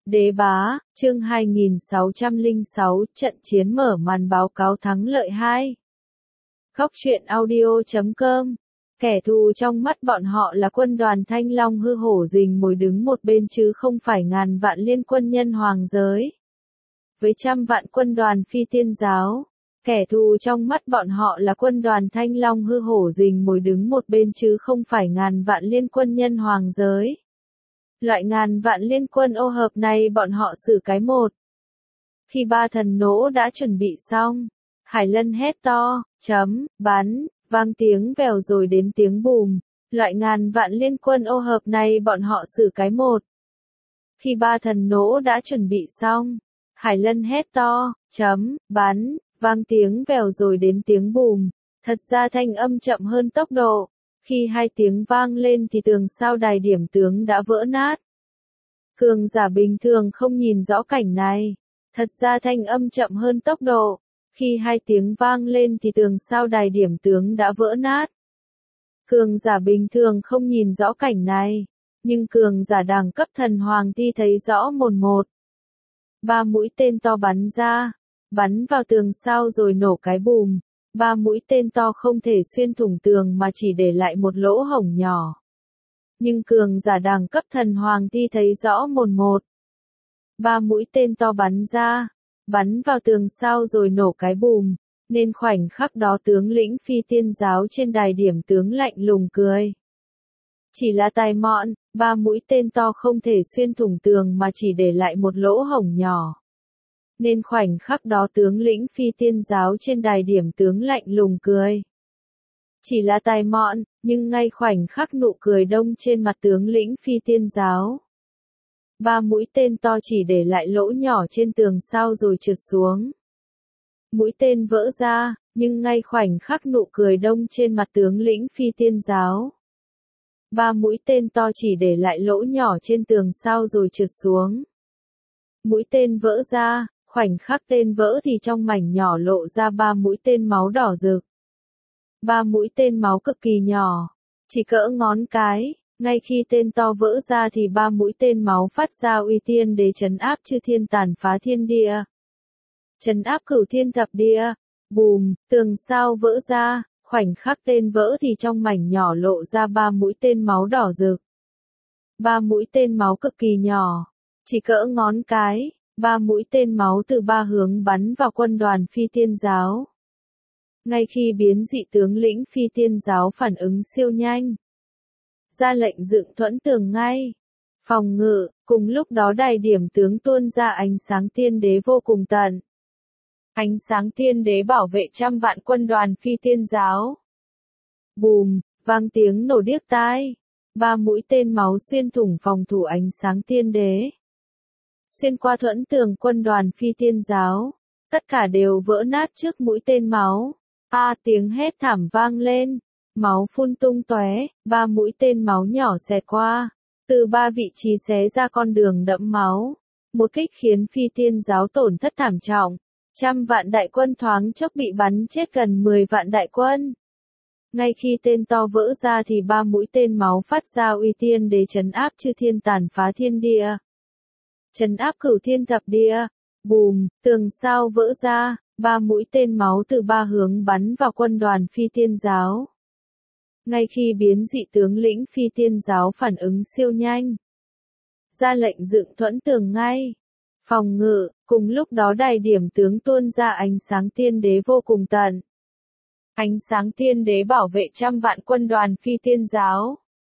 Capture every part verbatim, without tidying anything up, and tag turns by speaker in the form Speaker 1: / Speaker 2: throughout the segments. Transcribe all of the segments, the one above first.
Speaker 1: Đế bá, chương hai nghìn sáu trăm lẻ sáu, trận chiến mở màn báo cáo thắng lợi hai. Góc truyện audio chấm com. Kẻ thù trong mắt bọn họ là quân đoàn Thanh Long hư hổ rình mồi đứng một bên chứ không phải ngàn vạn liên quân nhân hoàng giới. Với trăm vạn quân đoàn phi tiên giáo, kẻ thù trong mắt bọn họ là quân đoàn Thanh Long hư hổ rình mồi đứng một bên chứ không phải ngàn vạn liên quân nhân hoàng giới. Loại ngàn vạn liên quân ô hợp này bọn họ xử cái một. Khi ba thần nỗ đã chuẩn bị xong, Hải Lân hét to, chấm, bắn, vang tiếng vèo rồi đến tiếng bùm. Loại ngàn vạn liên quân ô hợp này bọn họ xử cái một. Khi ba thần nỗ đã chuẩn bị xong, Hải Lân hét to, chấm, bắn, vang tiếng vèo rồi đến tiếng bùm. Thật ra thanh âm chậm hơn tốc độ. Khi hai tiếng vang lên thì tường sao đài điểm tướng đã vỡ nát. Cường giả bình thường không nhìn rõ cảnh này. Thật ra thanh âm chậm hơn tốc độ. Khi hai tiếng vang lên thì tường sao đài điểm tướng đã vỡ nát. Cường giả bình thường không nhìn rõ cảnh này. Nhưng cường giả đẳng cấp thần hoàng ti thấy rõ mồn một. Ba mũi tên to bắn ra. Bắn vào tường sao rồi nổ cái bùm. Ba mũi tên to không thể xuyên thủng tường mà chỉ để lại một lỗ hổng nhỏ. Nhưng cường giả đẳng cấp thần hoàng ti thấy rõ mồn một. Ba mũi tên to bắn ra, bắn vào tường sao rồi nổ cái bùm, nên khoảnh khắc đó tướng lĩnh phi tiên giáo trên đài điểm tướng lạnh lùng cười. Chỉ là tài mọn, ba mũi tên to không thể xuyên thủng tường mà chỉ để lại một lỗ hổng nhỏ. Nên khoảnh khắc đó tướng lĩnh phi tiên giáo trên đài điểm tướng lạnh lùng cười. Chỉ là tài mọn, nhưng ngay khoảnh khắc nụ cười đông trên mặt tướng lĩnh phi tiên giáo. Ba mũi tên to chỉ để lại lỗ nhỏ trên tường sao rồi trượt xuống. Mũi tên vỡ ra, nhưng ngay khoảnh khắc nụ cười đông trên mặt tướng lĩnh phi tiên giáo. Ba mũi tên to chỉ để lại lỗ nhỏ trên tường sao rồi trượt xuống. Mũi tên vỡ ra. Khoảnh khắc tên vỡ thì trong mảnh nhỏ lộ ra ba mũi tên máu đỏ rực. Ba mũi tên máu cực kỳ nhỏ, chỉ cỡ ngón cái, ngay khi tên to vỡ ra thì ba mũi tên máu phát ra uy tiên để trấn áp chư thiên tàn phá thiên địa. Trấn áp cửu thiên thập địa, bùm, tường sao vỡ ra, khoảnh khắc tên vỡ thì trong mảnh nhỏ lộ ra ba mũi tên máu đỏ rực. Ba mũi tên máu cực kỳ nhỏ, chỉ cỡ ngón cái. Ba mũi tên máu từ ba hướng bắn vào quân đoàn phi tiên giáo. Ngay khi biến dị tướng lĩnh phi tiên giáo phản ứng siêu nhanh. Ra lệnh dựng thuẫn tường ngay. Phòng ngự, cùng lúc đó đài điểm tướng tuôn ra ánh sáng tiên đế vô cùng tận. Ánh sáng tiên đế bảo vệ trăm vạn quân đoàn phi tiên giáo. Bùm, vang tiếng nổ điếc tai. Ba mũi tên máu xuyên thủng phòng thủ ánh sáng tiên đế. Xuyên qua thuẫn tường quân đoàn phi tiên giáo, tất cả đều vỡ nát trước mũi tên máu. A à, tiếng hét thảm vang lên, máu phun tung tóe, ba mũi tên máu nhỏ xẹt qua, từ ba vị trí xé ra con đường đẫm máu. Một kích khiến phi tiên giáo tổn thất thảm trọng, trăm vạn đại quân thoáng chốc bị bắn chết gần mười vạn đại quân. Ngay khi tên to vỡ ra thì ba mũi tên máu phát ra uy tiên để trấn áp chư thiên tàn phá thiên địa. Trấn áp cửu thiên thập địa, bùm, tường sao vỡ ra, ba mũi tên máu từ ba hướng bắn vào quân đoàn phi tiên giáo. Ngay khi biến dị tướng lĩnh phi tiên giáo phản ứng siêu nhanh. Ra lệnh dựng thuẫn tường ngay. Phòng ngự, cùng lúc đó đài điểm tướng tuôn ra ánh sáng tiên đế vô cùng tận. Ánh sáng tiên đế bảo vệ trăm vạn quân đoàn phi tiên giáo.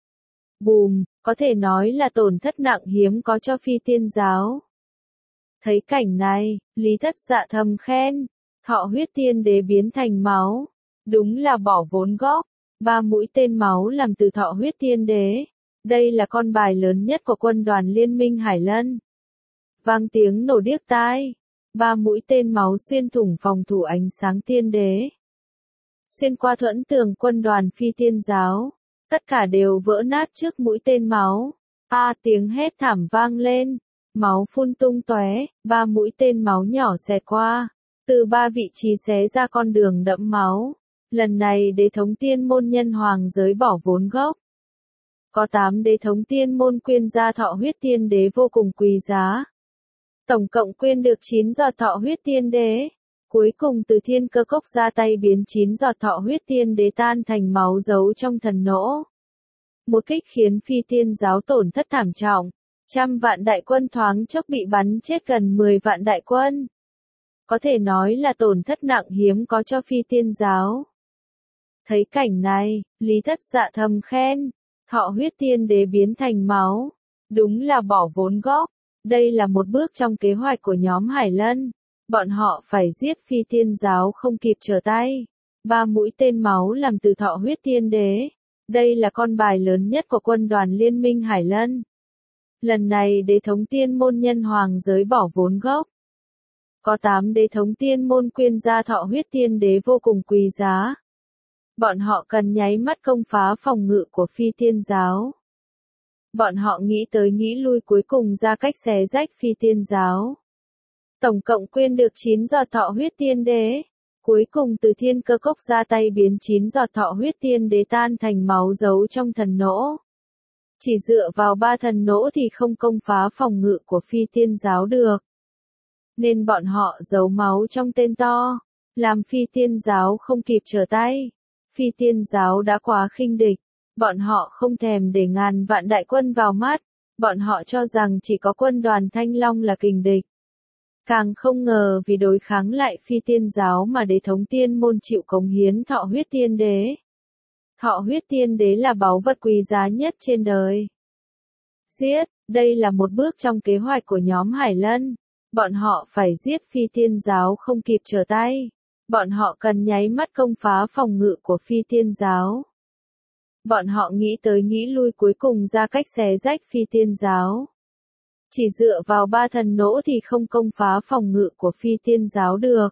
Speaker 1: Bùm, có thể nói là tổn thất nặng hiếm có cho phi tiên giáo. Thấy cảnh này, Lý Thất Dạ thầm khen, thọ huyết tiên đế biến thành máu. Đúng là bỏ vốn góp, ba mũi tên máu làm từ thọ huyết tiên đế. Đây là con bài lớn nhất của quân đoàn liên minh Hải Lân. Vang tiếng nổ điếc tai, ba mũi tên máu xuyên thủng phòng thủ ánh sáng tiên đế. Xuyên qua thuẫn tường quân đoàn phi tiên giáo. Tất cả đều vỡ nát trước mũi tên máu. A à, tiếng hét thảm vang lên. Máu phun tung tóe, ba mũi tên máu nhỏ xẹt qua. Từ ba vị trí xé ra con đường đẫm máu. Lần này đế thống tiên môn nhân hoàng giới bỏ vốn gốc. Có tám đế thống tiên môn quyên gia thọ huyết tiên đế vô cùng quý giá. Tổng cộng quyên được chín giọt thọ huyết tiên đế. Cuối cùng từ thiên cơ cốc ra tay biến chín giọt thọ huyết tiên đế tan thành máu giấu trong thần nỗ. Một kích khiến phi tiên giáo tổn thất thảm trọng. Trăm vạn đại quân thoáng chốc bị bắn chết gần mười vạn đại quân. Có thể nói là tổn thất nặng hiếm có cho phi tiên giáo. Thấy cảnh này, Lý Thất Dạ thầm khen, thọ huyết tiên đế biến thành máu. Đúng là bỏ vốn góp. Đây là một bước trong kế hoạch của nhóm Hải Lân. Bọn họ phải giết phi tiên giáo không kịp trở tay. Ba mũi tên máu làm từ thọ huyết tiên đế. Đây là con bài lớn nhất của quân đoàn liên minh Hải Lân. Lần này đế thống tiên môn nhân hoàng giới bỏ vốn gốc. Có tám đế thống tiên môn quyên ra thọ huyết tiên đế vô cùng quý giá. Bọn họ cần nháy mắt công phá phòng ngự của phi tiên giáo. Bọn họ nghĩ tới nghĩ lui cuối cùng ra cách xé rách phi tiên giáo. Tổng cộng quyên được chín giọt thọ huyết tiên đế. Cuối cùng từ thiên cơ cốc ra tay biến chín giọt thọ huyết tiên đế tan thành máu giấu trong thần nỗ. Chỉ dựa vào ba thần nỗ thì không công phá phòng ngự của phi tiên giáo được. Nên bọn họ giấu máu trong tên to, làm phi tiên giáo không kịp trở tay. Phi tiên giáo đã quá khinh địch, bọn họ không thèm để ngàn vạn đại quân vào mắt, bọn họ cho rằng chỉ có quân đoàn Thanh Long là kình địch. Càng không ngờ vì đối kháng lại phi tiên giáo mà đế thống tiên môn chịu cống hiến thọ huyết tiên đế. Thọ huyết tiên đế là báu vật quý giá nhất trên đời. Giết, đây là một bước trong kế hoạch của nhóm Hải Lân. Bọn họ phải giết phi tiên giáo không kịp trở tay. Bọn họ cần nháy mắt công phá phòng ngự của phi tiên giáo. Bọn họ nghĩ tới nghĩ lui cuối cùng ra cách xé rách phi tiên giáo. Chỉ dựa vào ba thần nỗ thì không công phá phòng ngự của phi tiên giáo được.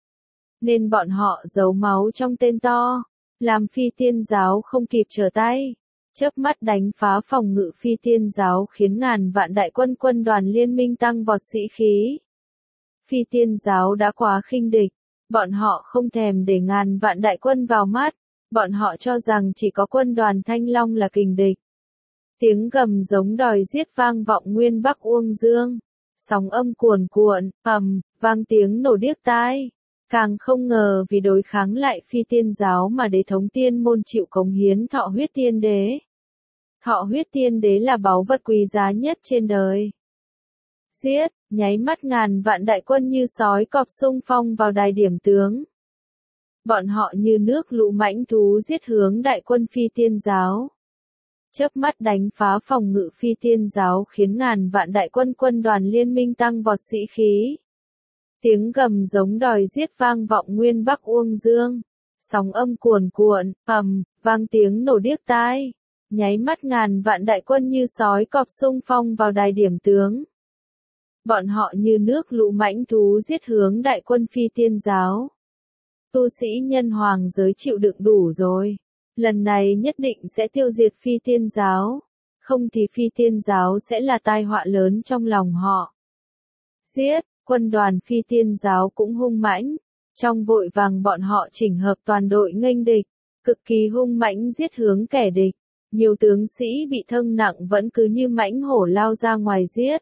Speaker 1: Nên bọn họ giấu máu trong tên to, làm phi tiên giáo không kịp trở tay. Chớp mắt đánh phá phòng ngự phi tiên giáo khiến ngàn vạn đại quân quân đoàn liên minh tăng vọt sĩ khí. Phi tiên giáo đã quá khinh địch, bọn họ không thèm để ngàn vạn đại quân vào mắt, bọn họ cho rằng chỉ có quân đoàn Thanh Long là kình địch. Tiếng gầm giống đòi giết vang vọng nguyên Bắc Uông Dương, sóng âm cuồn cuộn, ầm, vang tiếng nổ điếc tai. Càng không ngờ vì đối kháng lại phi tiên giáo mà đế thống tiên môn chịu cống hiến thọ huyết tiên đế. Thọ huyết tiên đế là báu vật quý giá nhất trên đời. Giết, nháy mắt ngàn vạn đại quân như sói cọp xung phong vào đài điểm tướng. Bọn họ như nước lũ mãnh thú giết hướng đại quân phi tiên giáo. Chớp mắt đánh phá phòng ngự phi tiên giáo khiến ngàn vạn đại quân quân đoàn liên minh tăng vọt sĩ khí. Tiếng gầm giống đòi giết vang vọng nguyên Bắc Uông Dương, sóng âm cuồn cuộn, ầm, vang tiếng nổ điếc tai. Nháy mắt ngàn vạn đại quân như sói cọp xung phong vào đài điểm tướng. Bọn họ như nước lũ mãnh thú giết hướng đại quân phi tiên giáo. Tu sĩ nhân hoàng giới chịu đựng đủ rồi. Lần này nhất định sẽ tiêu diệt phi tiên giáo. Không thì phi tiên giáo sẽ là tai họa lớn trong lòng họ. Giết, quân đoàn phi tiên giáo cũng hung mãnh. Trong vội vàng bọn họ chỉnh hợp toàn đội nghênh địch. Cực kỳ hung mãnh giết hướng kẻ địch. Nhiều tướng sĩ bị thương nặng vẫn cứ như mãnh hổ lao ra ngoài giết.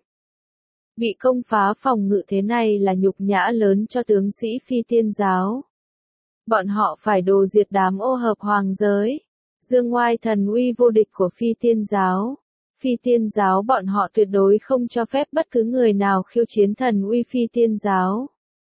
Speaker 1: Bị công phá phòng ngự thế này là nhục nhã lớn cho tướng sĩ phi tiên giáo. Bọn họ phải đồ diệt đám ô hợp hoàng giới. Dương ngoai thần uy vô địch của phi tiên giáo. Phi tiên giáo bọn họ tuyệt đối không cho phép bất cứ người nào khiêu chiến thần uy phi tiên giáo.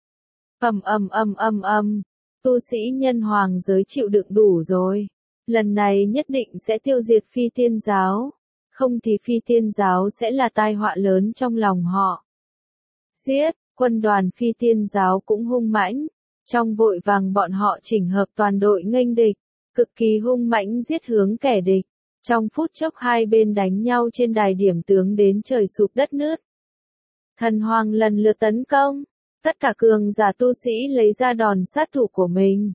Speaker 1: Ầm ầm ầm ầm ầm, tu sĩ nhân hoàng giới chịu đựng đủ rồi. Lần này nhất định sẽ tiêu diệt phi tiên giáo. Không thì phi tiên giáo sẽ là tai họa lớn trong lòng họ. Giết, quân đoàn phi tiên giáo cũng hung mãnh. Trong vội vàng bọn họ chỉnh hợp toàn đội nghênh địch. Cực kỳ hung mãnh giết hướng kẻ địch. Trong phút chốc hai bên đánh nhau trên đài điểm tướng đến trời sụp đất nứt. Thần hoàng lần lượt tấn công. Tất cả cường giả tu sĩ lấy ra đòn sát thủ của mình.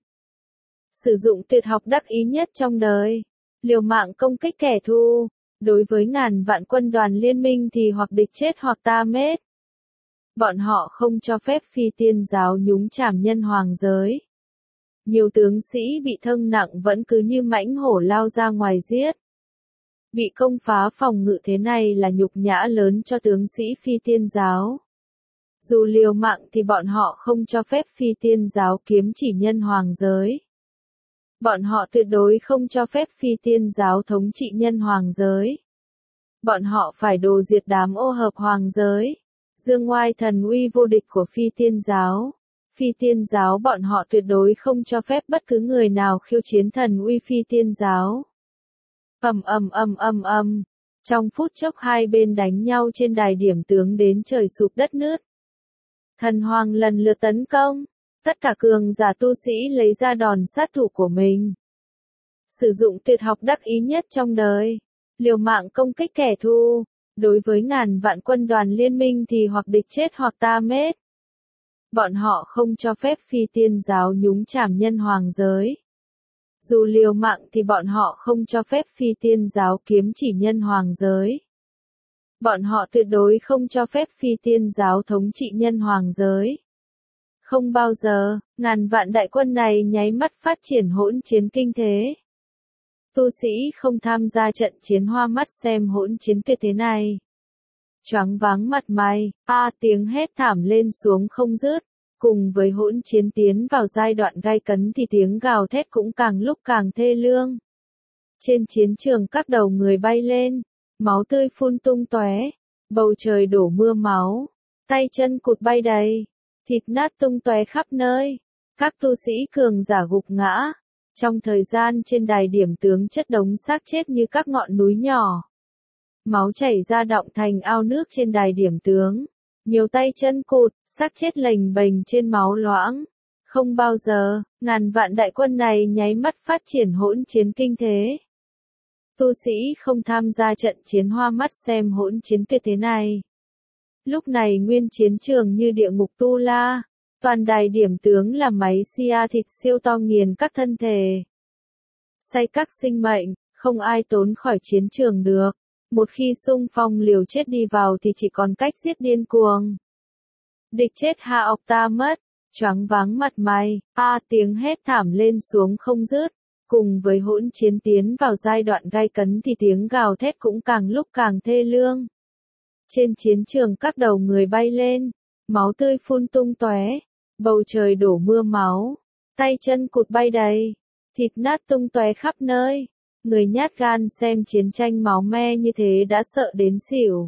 Speaker 1: Sử dụng tuyệt học đắc ý nhất trong đời. Liều mạng công kích kẻ thù. Đối với ngàn vạn quân đoàn liên minh thì hoặc địch chết hoặc ta mết. Bọn họ không cho phép phi tiên giáo nhúng chàm nhân hoàng giới. Nhiều tướng sĩ bị thương nặng vẫn cứ như mãnh hổ lao ra ngoài giết. Bị công phá phòng ngự thế này là nhục nhã lớn cho tướng sĩ phi tiên giáo. Dù liều mạng thì bọn họ không cho phép phi tiên giáo kiếm chỉ nhân hoàng giới. Bọn họ tuyệt đối không cho phép phi tiên giáo thống trị nhân hoàng giới. Bọn họ phải đồ diệt đám ô hợp hoàng giới. Dương ngoai thần uy vô địch của phi tiên giáo. Phi tiên giáo bọn họ tuyệt đối không cho phép bất cứ người nào khiêu chiến thần uy phi tiên giáo. Ầm ầm ầm ầm ầm. Trong phút chốc hai bên đánh nhau trên đài điểm tướng đến trời sụp đất nứt. Thần hoàng lần lượt tấn công. Tất cả cường giả tu sĩ lấy ra đòn sát thủ của mình. Sử dụng tuyệt học đắc ý nhất trong đời. Liều mạng công kích kẻ thù. Đối với ngàn vạn quân đoàn liên minh thì hoặc địch chết hoặc ta mết. Bọn họ không cho phép phi tiên giáo nhúng chàm nhân hoàng giới. Dù liều mạng thì bọn họ không cho phép phi tiên giáo kiếm chỉ nhân hoàng giới. Bọn họ tuyệt đối không cho phép phi tiên giáo thống trị nhân hoàng giới. Không bao giờ, ngàn vạn đại quân này nháy mắt phát triển hỗn chiến kinh thế. Tu sĩ không tham gia trận chiến hoa mắt xem hỗn chiến tuyệt thế này. Choáng váng mặt mày, a tiếng hét thảm lên xuống không dứt. Cùng với hỗn chiến tiến vào giai đoạn gay cấn thì tiếng gào thét cũng càng lúc càng thê lương. Trên chiến trường các đầu người bay lên, máu tươi phun tung tóe, bầu trời đổ mưa máu, tay chân cụt bay đầy, thịt nát tung tóe khắp nơi. Các tu sĩ cường giả gục ngã. Trong thời gian trên đài điểm tướng chất đống xác chết như các ngọn núi nhỏ. Máu chảy ra đọng thành ao nước trên đài điểm tướng. Nhiều tay chân cụt, xác chết lềnh bềnh trên máu loãng. Không bao giờ, ngàn vạn đại quân này nháy mắt phát triển hỗn chiến kinh thế. Tu sĩ không tham gia trận chiến hoa mắt xem hỗn chiến tuyệt thế này. Lúc này nguyên chiến trường như địa ngục tu la. Toàn đài điểm tướng là máy xia thịt siêu to nghiền các thân thể. Xay các sinh mệnh, không ai trốn khỏi chiến trường được. Một khi xung phong liều chết đi vào thì chỉ còn cách giết điên cuồng. Địch chết hạ ọc ta mất, choáng váng mặt mày, a tiếng hét thảm lên xuống không dứt. Cùng với hỗn chiến tiến vào giai đoạn gay cấn thì tiếng gào thét cũng càng lúc càng thê lương. Trên chiến trường các đầu người bay lên, máu tươi phun tung tóe, bầu trời đổ mưa máu, tay chân cụt bay đầy, thịt nát tung tóe khắp nơi. Người nhát gan xem chiến tranh máu me như thế đã sợ đến xỉu.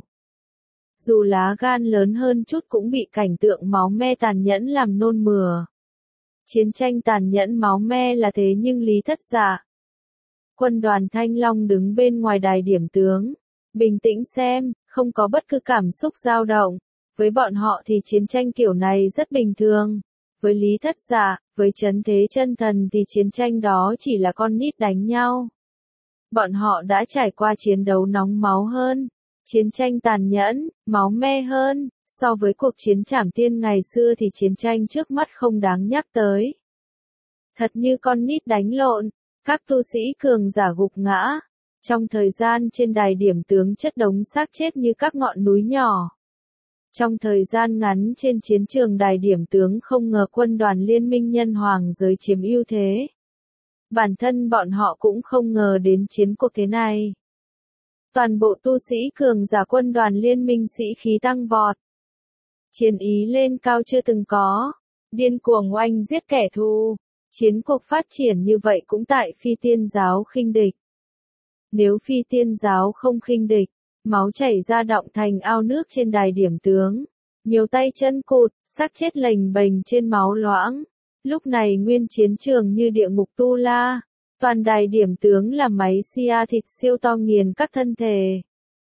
Speaker 1: Dù lá gan lớn hơn chút cũng bị cảnh tượng máu me tàn nhẫn làm nôn mửa. Chiến tranh tàn nhẫn máu me là thế nhưng lý thất dạ. Quân đoàn Thanh Long đứng bên ngoài đài điểm tướng. Bình tĩnh xem, không có bất cứ cảm xúc dao động. Với bọn họ thì chiến tranh kiểu này rất bình thường. Với lý thất dạ, với trấn thế chân thần thì chiến tranh đó chỉ là con nít đánh nhau. Bọn họ đã trải qua chiến đấu nóng máu hơn, chiến tranh tàn nhẫn, máu me hơn, so với cuộc chiến trảm tiên ngày xưa thì chiến tranh trước mắt không đáng nhắc tới. Thật như con nít đánh lộn, các tu sĩ cường giả gục ngã. Trong thời gian trên đài điểm tướng chất đống xác chết như các ngọn núi nhỏ. Trong thời gian ngắn trên chiến trường đài điểm tướng không ngờ quân đoàn liên minh nhân hoàng giới chiếm ưu thế. Bản thân bọn họ cũng không ngờ đến chiến cuộc thế này. Toàn bộ tu sĩ cường giả quân đoàn liên minh sĩ khí tăng vọt. Chiến ý lên cao chưa từng có. Điên cuồng oanh giết kẻ thù. Chiến cuộc phát triển như vậy cũng tại phi tiên giáo khinh địch. Nếu phi tiên giáo không khinh địch, máu chảy ra đọng thành ao nước trên đài điểm tướng. Nhiều tay chân cụt, xác chết lềnh bềnh trên máu loãng. Lúc này nguyên chiến trường như địa ngục tu la. Toàn đài điểm tướng là máy xia thịt siêu to nghiền các thân thể.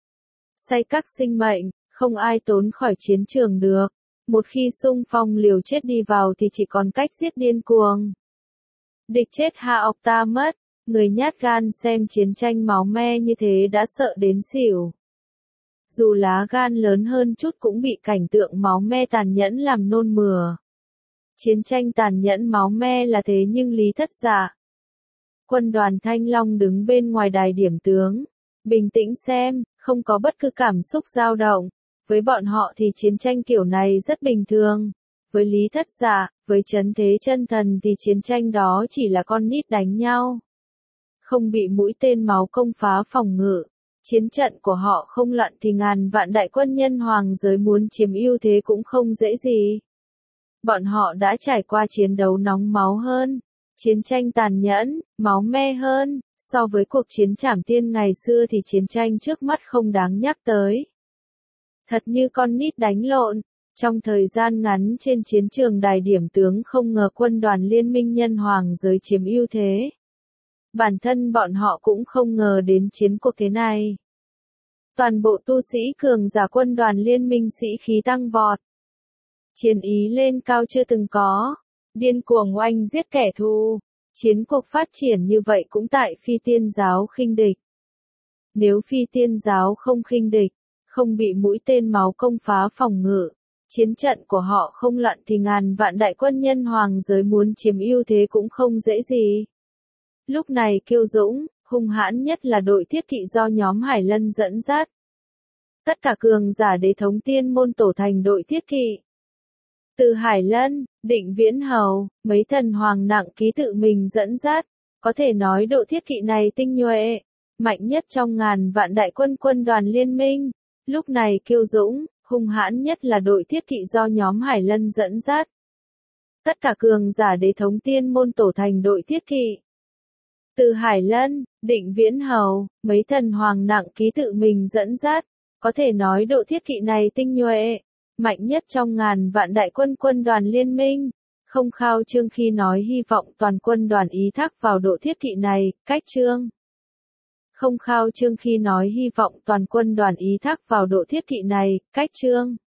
Speaker 1: Xay các sinh mệnh, không ai trốn khỏi chiến trường được. Một khi xung phong liều chết đi vào thì chỉ còn cách giết điên cuồng. Địch chết hạ ọc ta mất. Người nhát gan xem chiến tranh máu me như thế đã sợ đến xỉu. Dù lá gan lớn hơn chút cũng bị cảnh tượng máu me tàn nhẫn làm nôn mửa. Chiến tranh tàn nhẫn máu me là thế nhưng lý thất dạ. Quân đoàn Thanh Long đứng bên ngoài đài điểm tướng. Bình tĩnh xem, không có bất cứ cảm xúc dao động. Với bọn họ thì chiến tranh kiểu này rất bình thường. Với lý thất dạ, với trấn thế chân thần thì chiến tranh đó chỉ là con nít đánh nhau. Không bị mũi tên máu công phá phòng ngự. Chiến trận của họ không loạn thì ngàn vạn đại quân nhân hoàng giới muốn chiếm ưu thế cũng không dễ gì. Bọn họ đã trải qua chiến đấu nóng máu hơn, chiến tranh tàn nhẫn, máu me hơn, so với cuộc chiến trảm tiên ngày xưa thì chiến tranh trước mắt không đáng nhắc tới. Thật như con nít đánh lộn, trong thời gian ngắn trên chiến trường đài điểm tướng không ngờ quân đoàn liên minh nhân hoàng giới chiếm ưu thế. Bản thân bọn họ cũng không ngờ đến chiến cuộc thế này. Toàn bộ tu sĩ cường giả quân đoàn liên minh sĩ khí tăng vọt. Chiến ý lên cao chưa từng có, điên cuồng oanh giết kẻ thù. Chiến cuộc phát triển như vậy cũng tại phi tiên giáo khinh địch. Nếu phi tiên giáo không khinh địch, không bị mũi tên máu công phá phòng ngự, chiến trận của họ không loạn thì ngàn vạn đại quân nhân hoàng giới muốn chiếm ưu thế cũng không dễ gì. Lúc này kiêu dũng, hung hãn nhất là đội thiết kỵ do nhóm Hải Lân dẫn dắt. Tất cả cường giả đế thống tiên môn tổ thành đội thiết kỵ. Từ Hải Lân, Định Viễn Hầu, mấy thần hoàng nặng ký tự mình dẫn dắt, có thể nói đội thiết kỵ này tinh nhuệ, mạnh nhất trong ngàn vạn đại quân quân đoàn liên minh. Lúc này kiêu dũng, hung hãn nhất là đội thiết kỵ do nhóm Hải Lân dẫn dắt. Tất cả cường giả đế thống tiên môn tổ thành đội thiết kỵ. Từ Hải Lân, Định Viễn Hầu, mấy thần hoàng nặng ký tự mình dẫn dắt, có thể nói đội thiết kỵ này tinh nhuệ, mạnh nhất trong ngàn vạn đại quân quân đoàn liên minh. Không khao trương khi nói hy vọng toàn quân đoàn ý thác vào đội thiết kỵ này, cách trương. Không khao trương khi nói hy vọng toàn quân đoàn ý thác vào đội thiết kỵ này, cách trương.